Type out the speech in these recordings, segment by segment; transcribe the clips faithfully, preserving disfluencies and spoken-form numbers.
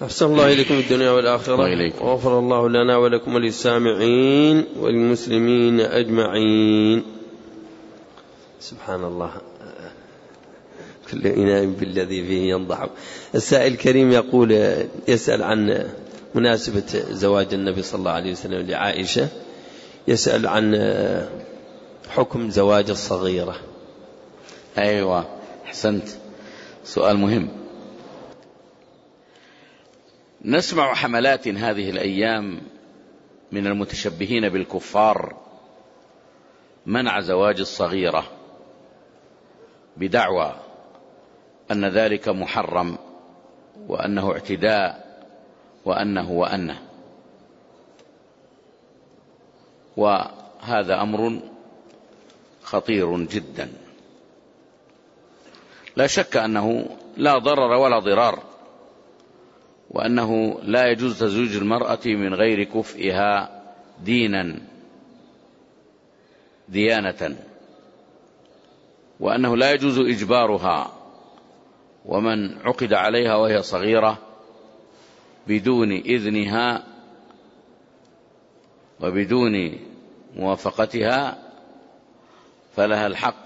أحسن الله إليكم الدنيا والآخرة، وغفر الله لنا ولكم وللسامعين والمسلمين أجمعين. سبحان الله، كل إناء بالذي فيه ينضح. السائل الكريم يقول، يسأل عن مناسبة زواج النبي صلى الله عليه وسلم لعائشة، يسأل عن حكم زواج الصغيرة. أيوة، أحسنت، سؤال مهم. نسمع حملات هذه الأيام من المتشبهين بالكفار منع زواج الصغيرة بدعوى أن ذلك محرم وأنه اعتداء وأنه وأنه، وهذا أمر خطير جدا. لا شك أنه لا ضرر ولا ضرار، وأنه لا يجوز تزويج المرأة من غير كفئها دينا ديانة، وأنه لا يجوز إجبارها، ومن عقد عليها وهي صغيرة بدون إذنها وبدون موافقتها فلها الحق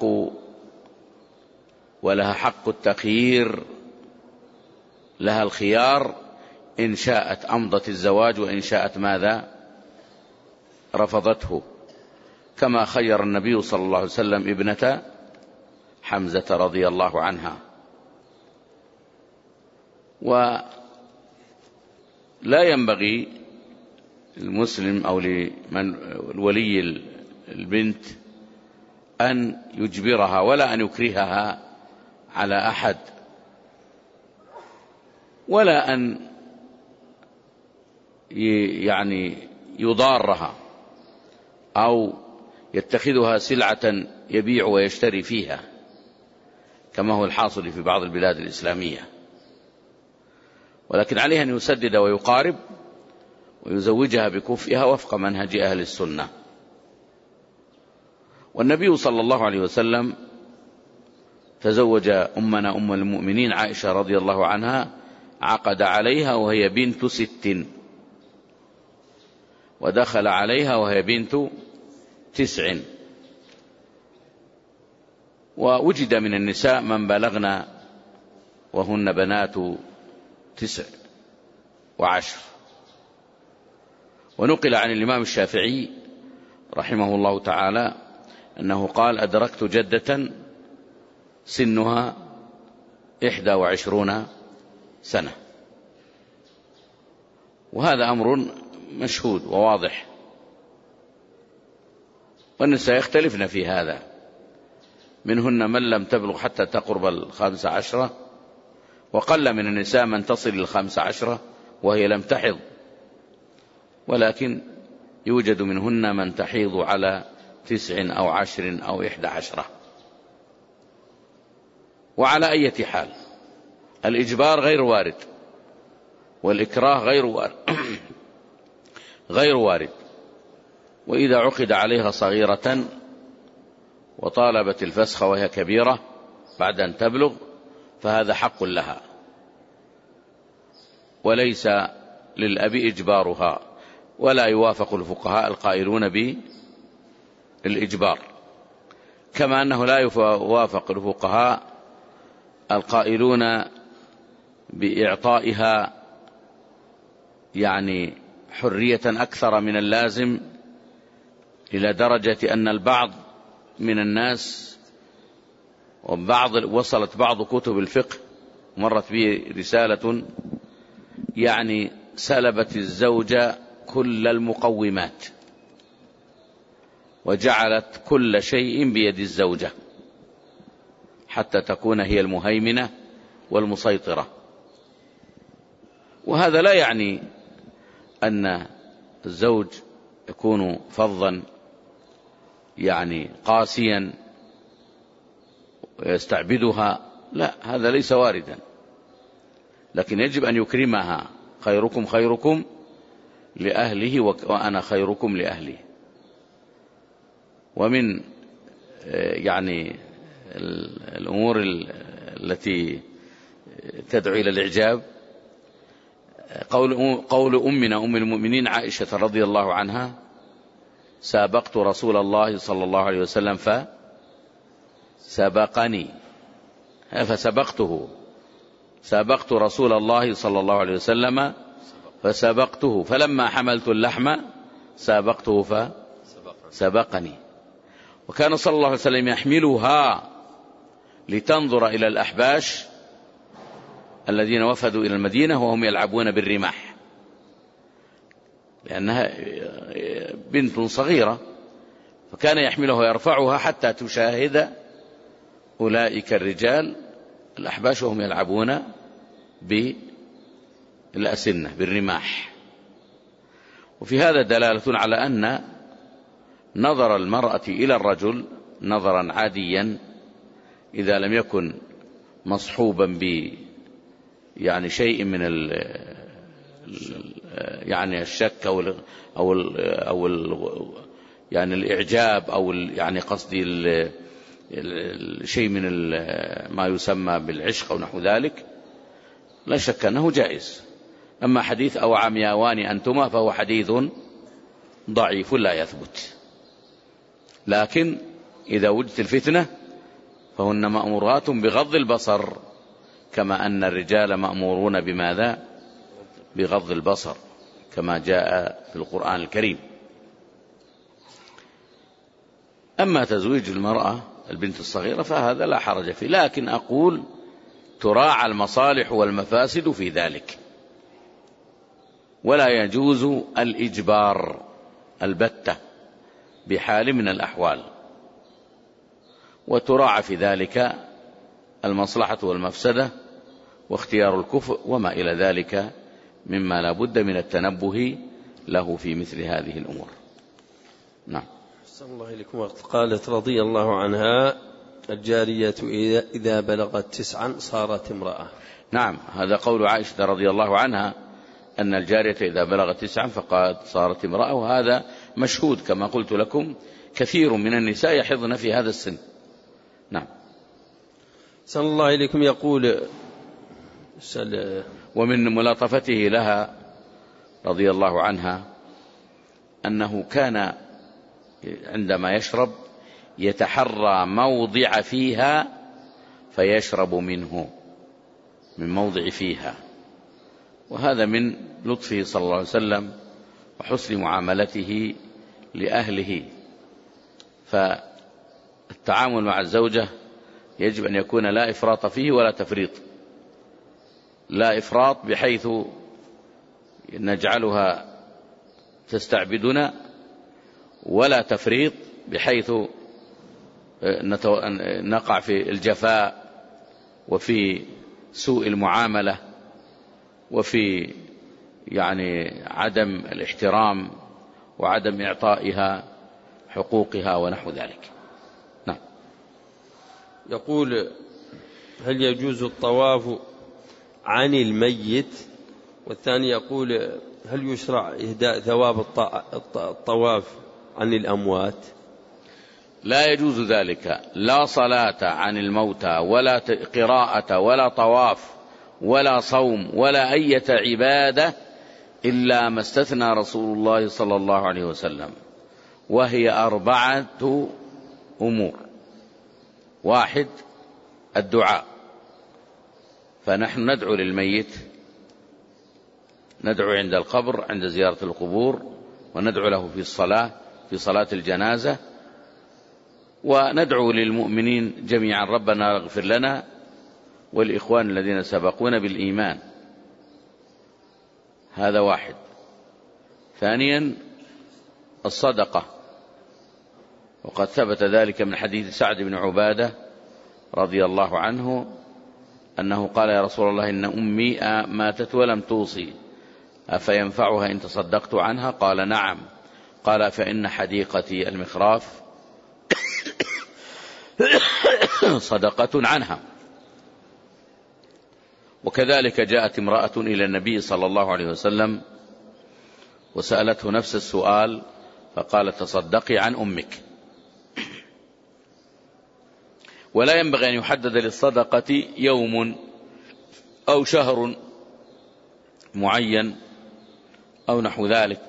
ولها حق التخيير، لها الخيار، إن شاءت أمضت الزواج وإن شاءت ماذا رفضته، كما خير النبي صلى الله عليه وسلم ابنة حمزة رضي الله عنها. ولا ينبغي المسلم أو لمن ولي البنت أن يجبرها ولا أن يكرهها على أحد، ولا أن يعني يضارها أو يتخذها سلعة يبيع ويشتري فيها كما هو الحاصل في بعض البلاد الإسلامية، ولكن عليه أن يسدد ويقارب ويزوجها بكفئها وفق منهج أهل السنة. والنبي صلى الله عليه وسلم تزوج أمنا أم المؤمنين عائشة رضي الله عنها، عقد عليها وهي بنت ست، ودخل عليها وهي بنت تسع، ووجد من النساء من بلغن وهن بنات تسع وعشر. ونقل عن الإمام الشافعي رحمه الله تعالى أنه قال: أدركت جدة سنها إحدى وعشرون سنة. وهذا أمر مشهود وواضح، والنساء يختلفن في هذا، منهن من لم تبلغ حتى تقرب الخامس عشرة، وقل من النساء من تصل الخامس عشرة وهي لم تحض، ولكن يوجد منهن من تحيض على تسع أو عشر أو إحدى عشرة. وعلى أي حال الإجبار غير وارد، والإكراه غير وارد غير وارد. وإذا عقد عليها صغيرة وطالبت الفسخ وهي كبيرة بعد أن تبلغ فهذا حق لها، وليس للأب إجبارها، ولا يوافق الفقهاء القائلون بالإجبار، كما أنه لا يوافق الفقهاء القائلون بإعطائها يعني حرية أكثر من اللازم، إلى درجة أن البعض من الناس وبعض وصلت بعض كتب الفقه مرت به رسالة يعني سلبت الزوجة كل المقومات وجعلت كل شيء بيد الزوجة حتى تكون هي المهيمنة والمسيطرة. وهذا لا يعني أن الزوج يكون فظا يعني قاسيا ويستعبدها، لا، هذا ليس واردا، لكن يجب أن يكرمها. خيركم خيركم لأهله وأنا خيركم لأهلي. ومن يعني الأمور التي تدعو إلى الإعجاب قول, قول أمنا أم المؤمنين عائشة رضي الله عنها: سابقت رسول الله صلى الله عليه وسلم فسبقني، فسبقته، سابقت رسول الله صلى الله عليه وسلم فسبقته، فلما حملت اللحم سابقته فسبقني. وكان صلى الله عليه وسلم يحملها لتنظر إلى الأحباش الذين وفدوا إلى المدينة وهم يلعبون بالرماح، لأنها بنت صغيرة، فكان يحملها ويرفعها حتى تشاهد أولئك الرجال الأحباش وهم يلعبون بالأسنة بالرماح. وفي هذا دلالة على أن نظر المرأة إلى الرجل نظرا عاديا إذا لم يكن مصحوبا ب يعني شيء من ال يعني الشك أو ال أو ال أو ال يعني الإعجاب أو ال يعني قصدي شيء من ما يسمى بالعشق أو نحو ذلك، لا شك أنه جائز. أما حديث أو عمياوان أنتما فهو حديث ضعيف لا يثبت، لكن إذا وجدت الفتنة فهن مأمورات بغض البصر، كما أن الرجال مأمورون بماذا؟ بغض البصر، كما جاء في القرآن الكريم. أما تزويج المرأة البنت الصغيرة فهذا لا حرج فيه، لكن أقول تراعى المصالح والمفاسد في ذلك، ولا يجوز الإجبار البتة بحال من الأحوال، وتراعى في ذلك المصلحة والمفسدة واختيار الكفء وما إلى ذلك مما لا بد من التنبه له في مثل هذه الأمور. نعم. أحسن الله إليكم. قالت رضي الله عنها: الجارية إذا بلغت تسعا صارت امرأة. نعم، هذا قول عائشة رضي الله عنها أن الجارية إذا بلغت تسعا فقد صارت امرأة، وهذا مشهود كما قلت لكم، كثير من النساء يحضن في هذا السن. نعم. صلى الله إليكم. يقول سل... ومن ملاطفته لها رضي الله عنها أنه كان عندما يشرب يتحرى موضع فيها فيشرب منه، من موضع فيها، وهذا من لطفه صلى الله عليه وسلم وحسن معاملته لأهله. فالتعامل مع الزوجة يجب أن يكون لا إفراط فيه ولا تفريط، لا إفراط بحيث نجعلها تستعبدنا، ولا تفريط بحيث نقع في الجفاء وفي سوء المعاملة وفي يعني عدم الاحترام وعدم إعطائها حقوقها ونحو ذلك. نعم. يقول: هل يجوز الطواف عن الميت؟ والثاني يقول: هل يشرع إهداء ثواب الطواف عن الأموات؟ لا يجوز ذلك، لا صلاة عن الموتى ولا قراءة ولا طواف ولا صوم ولا أي عبادة إلا ما استثنى رسول الله صلى الله عليه وسلم، وهي أربعة أمور. واحد: الدعاء، فنحن ندعو للميت، ندعو عند القبر عند زيارة القبور، وندعو له في الصلاة في صلاة الجنازة، وندعو للمؤمنين جميعا: ربنا اغفر لنا والإخوان الذين سبقونا بالإيمان. هذا واحد. ثانيا: الصدقة، وقد ثبت ذلك من حديث سعد بن عبادة رضي الله عنه أنه قال: يا رسول الله، إن أمي ماتت ولم توصي، أفينفعها إن تصدقت عنها؟ قال: نعم. قال: فإن حديقتي المخراف صدقة عنها. وكذلك جاءت امرأة إلى النبي صلى الله عليه وسلم وسألته نفس السؤال فقالت: تصدقي عن أمك. ولا ينبغي أن يحدد للصدقة يوم أو شهر معين أو نحو ذلك،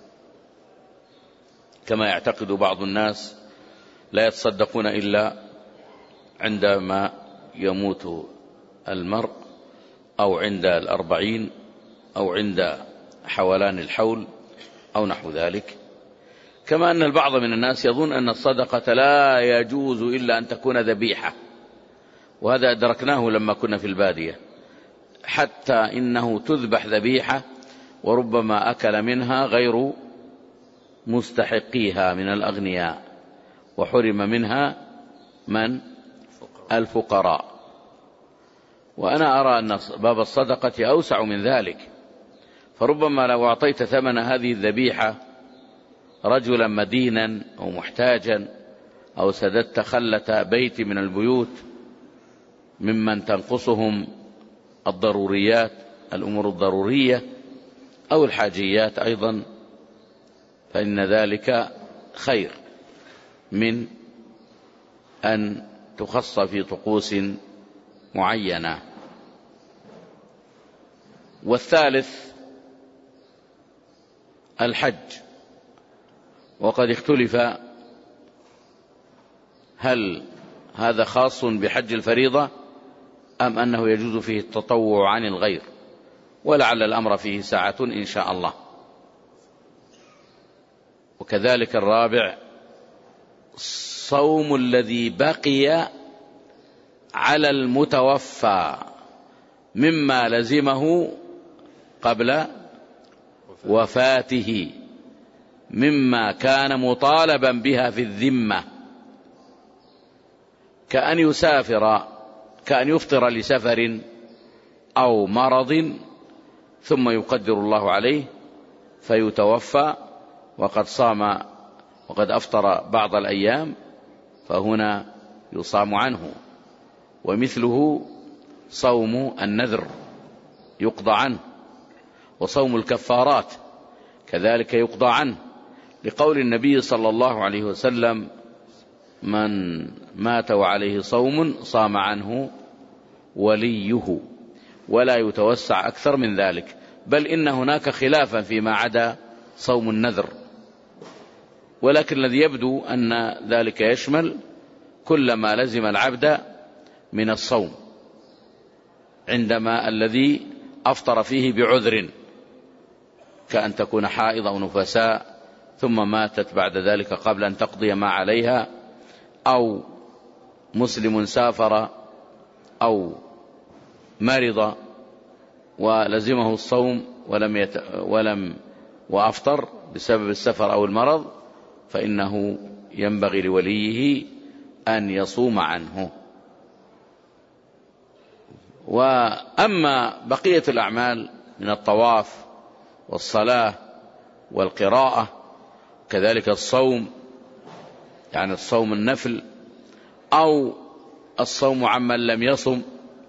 كما يعتقد بعض الناس لا يتصدقون إلا عندما يموت المرء أو عند الأربعين أو عند حولان الحول أو نحو ذلك. كما أن البعض من الناس يظن أن الصدقة لا يجوز إلا أن تكون ذبيحة، وهذا أدركناه لما كنا في البادية، حتى إنه تذبح ذبيحة وربما أكل منها غير مستحقيها من الأغنياء، وحرم منها من؟ الفقراء. وأنا أرى أن باب الصدقة أوسع من ذلك، فربما لو أعطيت ثمن هذه الذبيحة رجلا مدينا أو محتاجا، أو سددت خلة بيت من البيوت ممن تنقصهم الضروريات، الأمور الضرورية أو الحاجيات أيضا، فإن ذلك خير من أن تخص في طقوس معينة. والثالث الحج، وقد اختلف هل هذا خاص بحج الفريضة أم أنه يجوز فيه التطوع عن الغير، ولعل الأمر فيه ساعة إن شاء الله. وكذلك الرابع صوم الذي بقي على المتوفى مما لزمه قبل وفاته، مما كان مطالبا بها في الذمة، كأن يسافر، كأن يفطر لسفر أو مرض ثم يقدر الله عليه فيتوفى وقد صام وقد أفطر بعض الأيام، فهنا يصام عنه. ومثله صوم النذر يقضى عنه، وصوم الكفارات كذلك يقضى عنه، لقول النبي صلى الله عليه وسلم: من مات وعليه صوم صام عنه وليه، ولا يتوسع أكثر من ذلك، بل إن هناك خلافا فيما عدا صوم النذر، ولكن الذي يبدو أن ذلك يشمل كل ما لزم العبد من الصوم عندما الذي أفطر فيه بعذر، كأن تكون حائض أو نفساء ثم ماتت بعد ذلك قبل أن تقضي ما عليها، أو مسلم سافر أو مرض ولزمه الصوم ولم يت... ولم وأفطر بسبب السفر أو المرض، فإنه ينبغي لوليه أن يصوم عنه. وأما بقية الأعمال من الطواف والصلاة والقراءة كذلك الصوم، يعني الصوم النفل أو الصوم عمن لم يصم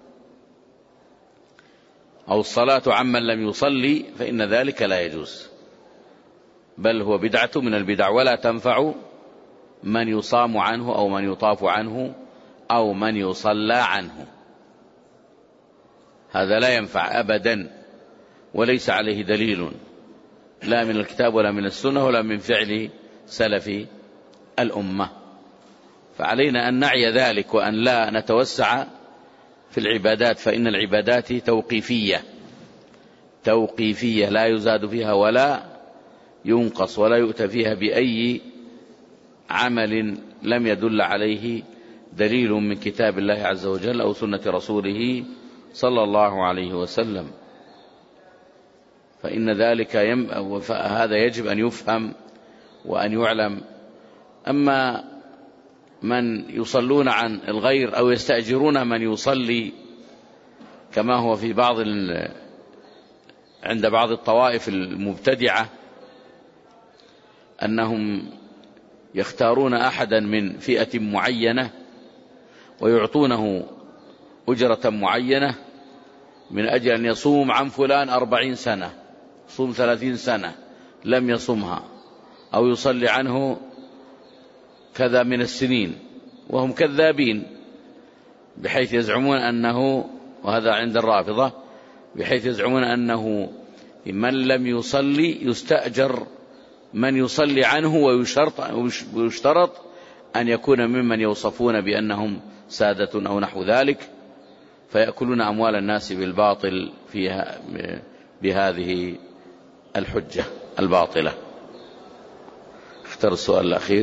أو الصلاة عمن لم يصلي، فإن ذلك لا يجوز، بل هو بدعة من البدع، ولا تنفع من يصام عنه أو من يطاف عنه أو من يصلى عنه، هذا لا ينفع أبدا، وليس عليه دليل لا من الكتاب ولا من السنة ولا من فعل سلف الأمة. فعلينا أن نعي ذلك وأن لا نتوسع في العبادات، فإن العبادات توقيفية توقيفية لا يزاد فيها ولا ينقص، ولا يؤتى فيها بأي عمل لم يدل عليه دليل من كتاب الله عز وجل أو سنة رسوله صلى الله عليه وسلم، فإن ذلك يم... فهذا يجب أن يفهم وأن يعلم. أما من يصلون عن الغير أو يستأجرون من يصلي كما هو في بعض ال... عند بعض الطوائف المبتدعة، أنهم يختارون أحدا من فئة معينة ويعطونه أجرة معينة من أجل أن يصوم عن فلان أربعين سنة، صوم ثلاثين سنة لم يصمها، أو يصلي عنه كذا من السنين، وهم كذابين، بحيث يزعمون أنه، وهذا عند الرافضة، بحيث يزعمون أنه من لم يصلي يستأجر من يصلي عنه، ويشترط أن يكون ممن يوصفون بأنهم سادة أو نحو ذلك، فيأكلون أموال الناس بالباطل فيها بهذه الحجة الباطلة. اختر السؤال الأخير.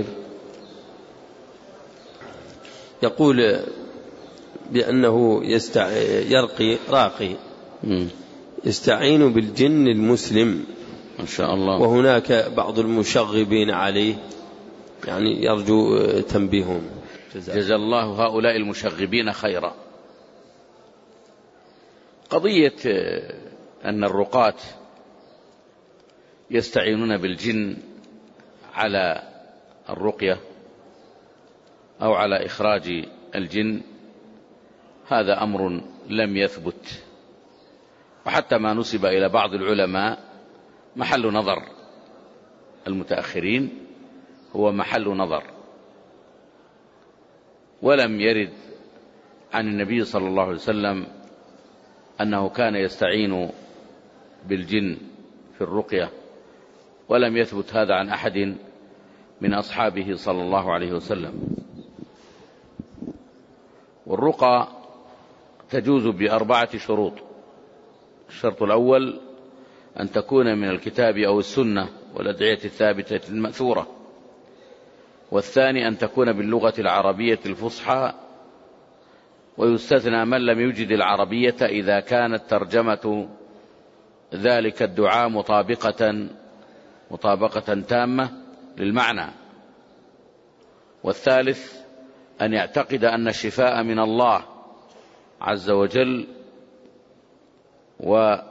يقول بأنه يستع... يرقي راقي م. يستعين بالجن المسلم ما شاء الله، وهناك بعض المشغبين عليه، يعني يرجو تنبيههم. جزا الله هؤلاء المشغبين خيرا. قضية أن الرقاة يستعينون بالجن على الرقية أو على إخراج الجن، هذا أمر لم يثبت، وحتى ما نسب إلى بعض العلماء محل نظر المتأخرين، هو محل نظر، ولم يرد عن النبي صلى الله عليه وسلم أنه كان يستعين بالجن في الرقية، ولم يثبت هذا عن أحد من أصحابه صلى الله عليه وسلم. والرقى تجوز بأربعة شروط. الشرط الأول أن تكون من الكتاب أو السنة والأدعية الثابتة المأثورة، والثاني أن تكون باللغة العربية الفصحى، ويستثنى من لم يجد العربية إذا كانت ترجمة ذلك الدعاء مطابقة مطابقة تامة للمعنى، والثالث أن يعتقد أن الشفاء من الله عز وجل، وأن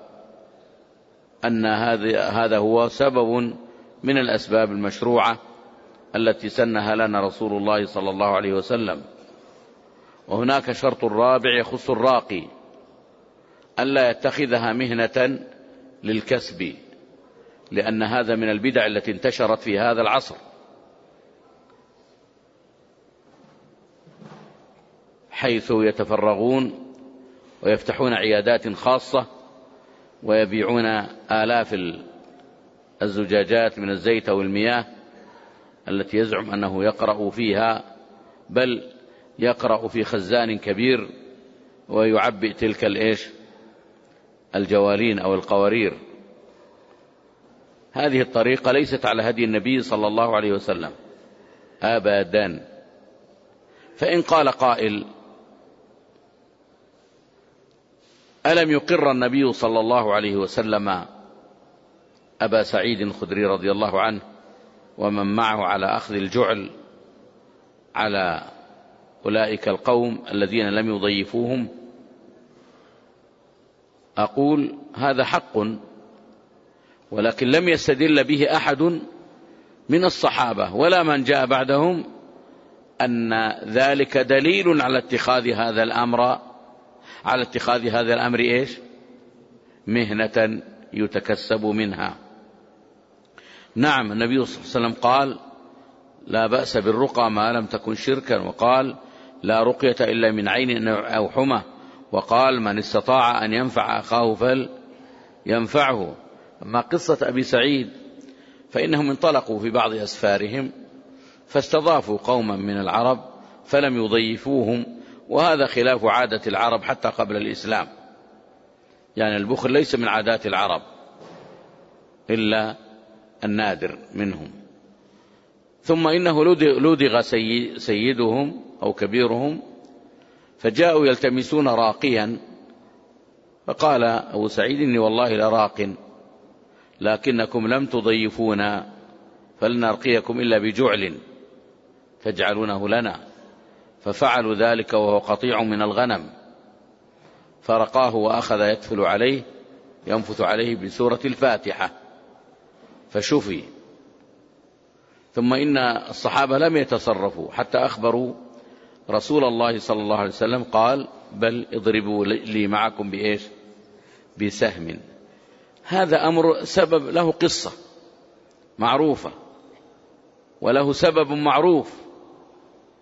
هذا هو سبب من الأسباب المشروعة التي سنها لنا رسول الله صلى الله عليه وسلم. وهناك شرط رابع يخص الراقي، ألا يتخذها مهنة للكسب، لأن هذا من البدع التي انتشرت في هذا العصر، حيث يتفرغون ويفتحون عيادات خاصة ويبيعون آلاف الزجاجات من الزيت أو المياه التي يزعم أنه يقرأ فيها، بل يقرأ في خزان كبير ويعبئ تلك الإيش الجوالين أو القوارير. هذه الطريقة ليست على هدي النبي صلى الله عليه وسلم أبدا. فإن قال قائل: ألم يقر النبي صلى الله عليه وسلم أبا سعيد الخدري رضي الله عنه ومن معه على أخذ الجعل على أولئك القوم الذين لم يضيفوهم؟ أقول هذا حق، ولكن لم يستدل به أحد من الصحابة ولا من جاء بعدهم أن ذلك دليل على اتخاذ هذا الأمر على اتخاذ هذا الأمر إيش مهنة يتكسب منها. نعم، النبي صلى الله عليه وسلم قال: لا بأس بالرقى ما لم تكن شركا، وقال: لا رقية إلا من عين أو حمى، وقال: من استطاع أن ينفع أخاه فلينفعه. أما قصة أبي سعيد فإنهم انطلقوا في بعض أسفارهم فاستضافوا قوما من العرب فلم يضيفوهم، وهذا خلاف عادة العرب حتى قبل الإسلام، يعني البخل ليس من عادات العرب إلا النادر منهم. ثم إنه لدغ سيدهم أو كبيرهم فجاءوا يلتمسون راقيا، فقال أبو سعيد: إني والله لراق، لكنكم لم تضيفونا فلن نرقيكم إلا بجعل تجعلونه لنا. ففعلوا ذلك وهو قطيع من الغنم، فرقاه وأخذ يتفل عليه ينفث عليه بسورة الفاتحة فشفي. ثم إن الصحابة لم يتصرفوا حتى أخبروا رسول الله صلى الله عليه وسلم، قال: بل اضربوا لي معكم بإيش بسهم. هذا أمر سبب له قصة معروفة وله سبب معروف،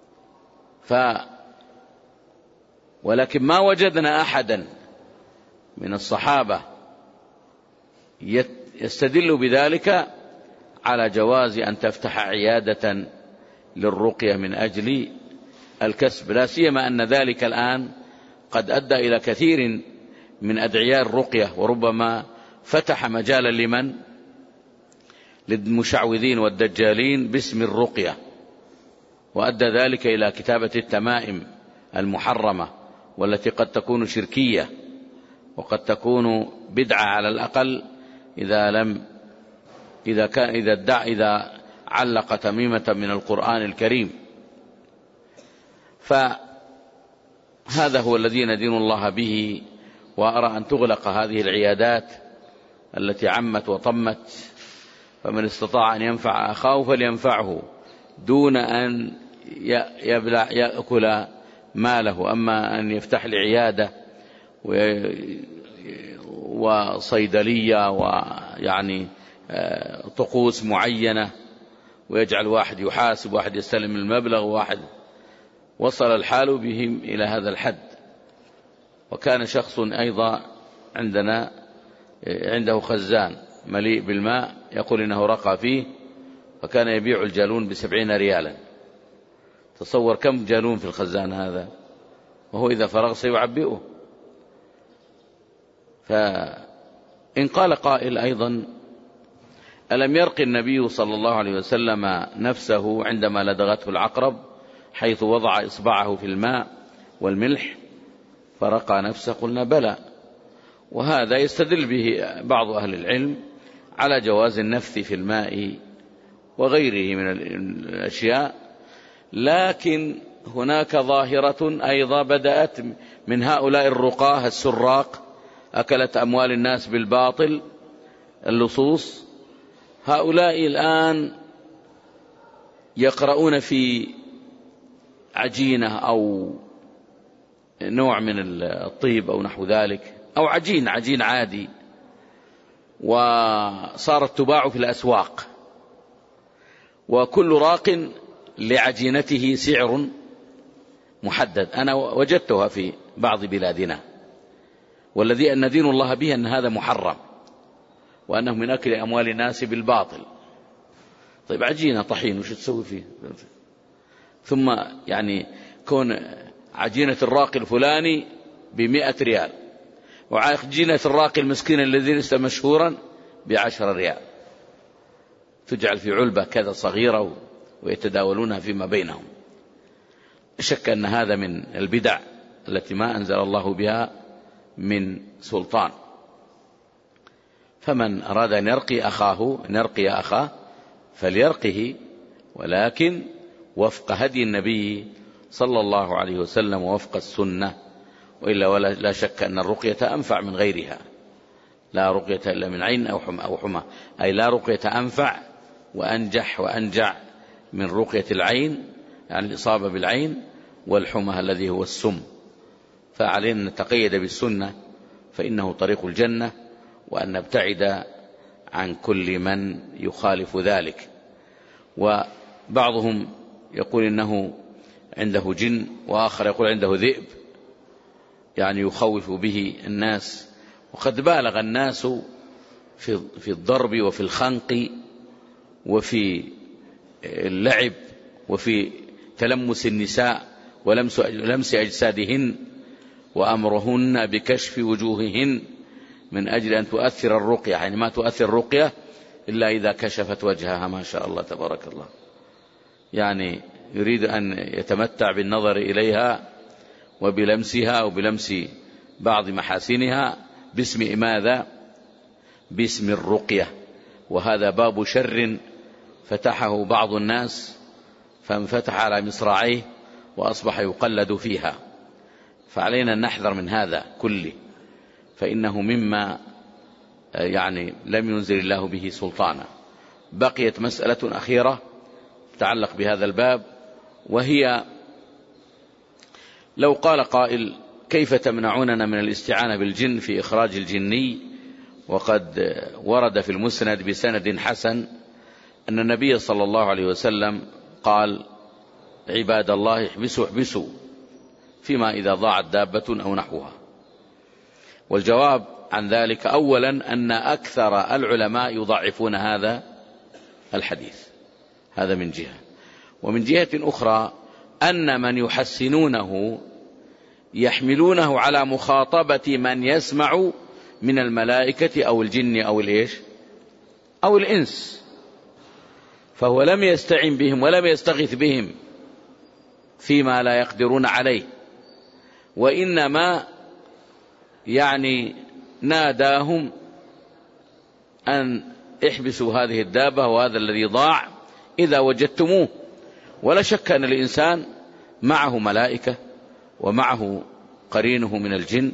ف ولكن ما وجدنا أحدا من الصحابة يستدل بذلك على جواز أن تفتح عيادة للرقية من أجل الكسب، لا سيما أن ذلك الآن قد أدى إلى كثير من أدعياء الرقية، وربما فتح مجالا لمن للمشعوذين والدجالين باسم الرقية، وأدى ذلك إلى كتابة التمائم المحرمة، والتي قد تكون شركية وقد تكون بدعة على الأقل إذا لم إذا كان إذا ادعى إذا علق تميمة من القرآن الكريم. فهذا هو الذي ندين الله به، وأرى أن تغلق هذه العيادات التي عمت وطمت، فمن استطاع أن ينفع أخاه فلينفعه دون أن يبلع يأكل ماله. أما أن يفتح لي عيادة وصيدلية ويعني طقوس معينة، ويجعل واحد يحاسب واحد يستلم المبلغ وواحد، وصل الحال بهم إلى هذا الحد. وكان شخص أيضا عندنا عنده خزان مليء بالماء يقول إنه رقى فيه، وكان يبيع الجالون بسبعين ريالا. تصور كم جالون في الخزان هذا، وهو إذا فرغ سيعبئه. فإن قال قائل أيضا: ألم يرقي النبي صلى الله عليه وسلم نفسه عندما لدغته العقرب حيث وضع إصبعه في الماء والملح فرقى نفسه؟ قلنا بلى. وهذا يستدل به بعض أهل العلم على جواز النفث في الماء وغيره من الأشياء. لكن هناك ظاهرة أيضا بدأت من هؤلاء الرقاة السراق، أكلت أموال الناس بالباطل، اللصوص. هؤلاء الآن يقرؤون في عجينة أو نوع من الطيب أو نحو ذلك، أو عجين عجين عادي، وصارت تباع في الأسواق، وكل راق لعجينته سعر محدد. أنا وجدتها في بعض بلادنا، والذي أن ندين الله به أن هذا محرم، وأنه من أكل أموال الناس بالباطل. طيب عجينة طحين وش تسوي فيه؟ ثم يعني كون عجينة الراقي الفلاني بمئة ريال، وعجينة الراقي المسكين الذي ليس مشهورا بعشر ريال، تجعل في علبة كذا صغيرة ويتداولونها فيما بينهم. شك أن هذا من البدع التي ما أنزل الله بها من سلطان. فمن أراد أن يرقي أخاه أن يرقي أخاه فليرقه، ولكن وفق هدي النبي صلى الله عليه وسلم ووفق السنة، وإلا ولا لا شك أن الرقية أنفع من غيرها. لا رقية إلا من عين أو حمى أو حمى أي لا رقية أنفع وأنجح وأنجع من رقية العين، يعني الإصابة بالعين، والحمى الذي هو السم. فعلينا أن نتقيد بالسنة فإنه طريق الجنة، وأن نبتعد عن كل من يخالف ذلك. وبعضهم يقول إنه عنده جن، وآخر يقول عنده ذئب، يعني يخوف به الناس. وقد بالغ الناس في في الضرب وفي الخنق وفي اللعب وفي تلمس النساء ولمس لمس أجسادهن، وأمرهن بكشف وجوههن من أجل أن تؤثر الرقية، يعني ما تؤثر الرقية إلا إذا كشفت وجهها، ما شاء الله تبارك الله. يعني يريد أن يتمتع بالنظر إليها وبلمسها وبلمس بعض محاسنها باسم ماذا؟ باسم الرقية. وهذا باب شر فتحه بعض الناس فانفتح على مصراعيه وأصبح يقلد فيها. فعلينا أن نحذر من هذا كله، فإنه مما يعني لم ينزل الله به سلطانا. بقيت مسألة أخيرة تتعلق بهذا الباب، وهي لو قال قائل: كيف تمنعوننا من الاستعانة بالجن في إخراج الجني؟ وقد ورد في المسند بسند حسن أن النبي صلى الله عليه وسلم قال: عباد الله احبسوا احبسوا، فيما إذا ضاعت دابة أو نحوها. والجواب عن ذلك أولا أن أكثر العلماء يضعفون هذا الحديث، هذا من جهة. ومن جهة أخرى أن من يحسنونه يحملونه على مخاطبة من يسمع من الملائكة أو الجن أو الإيش أو الإنس، فهو لم يستعن بهم ولم يستغيث بهم فيما لا يقدرون عليه، وإنما يعني ناداهم أن احبسوا هذه الدابة وهذا الذي ضاع إذا وجدتموه. ولا شك أن الإنسان معه ملائكة ومعه قرينه من الجن،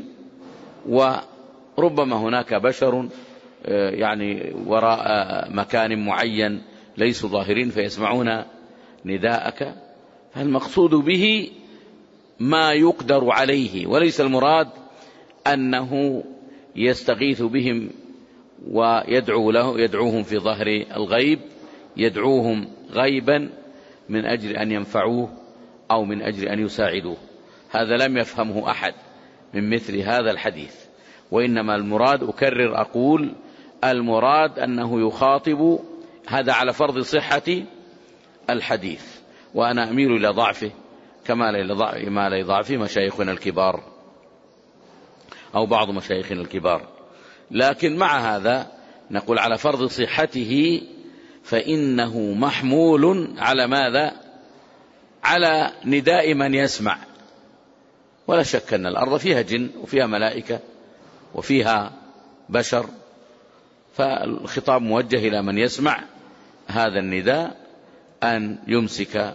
وربما هناك بشر يعني وراء مكان معين ليسوا ظاهرين فيسمعون نداءك، فالمقصود به ما يقدر عليه، وليس المراد أنه يستغيث بهم ويدعو له يدعوهم في ظهر الغيب، يدعوهم غيبا من أجل أن ينفعوه أو من أجل أن يساعدوه. هذا لم يفهمه أحد من مثل هذا الحديث، وإنما المراد أكرر أقول المراد أنه يخاطب، هذا على فرض صحة الحديث، وأنا أميل إلى ضعفه كما لا يضعف مشايخنا الكبار أو بعض مشايخنا الكبار، لكن مع هذا نقول على فرض صحته فإنه محمول على ماذا؟ على نداء من يسمع. ولا شك أن الأرض فيها جن وفيها ملائكة وفيها بشر، فالخطاب موجه إلى من يسمع هذا النداء أن يمسك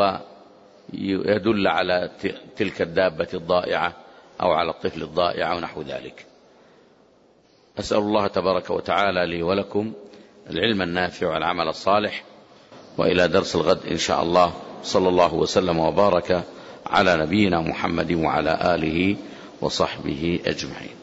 ويدل على تلك الدابة الضائعة أو على الطفل الضائع ونحو ذلك. أسأل الله تبارك وتعالى لي ولكم العلم النافع والعمل الصالح، وإلى درس الغد إن شاء الله. صلى الله وسلم وبارك على نبينا محمد وعلى آله وصحبه أجمعين.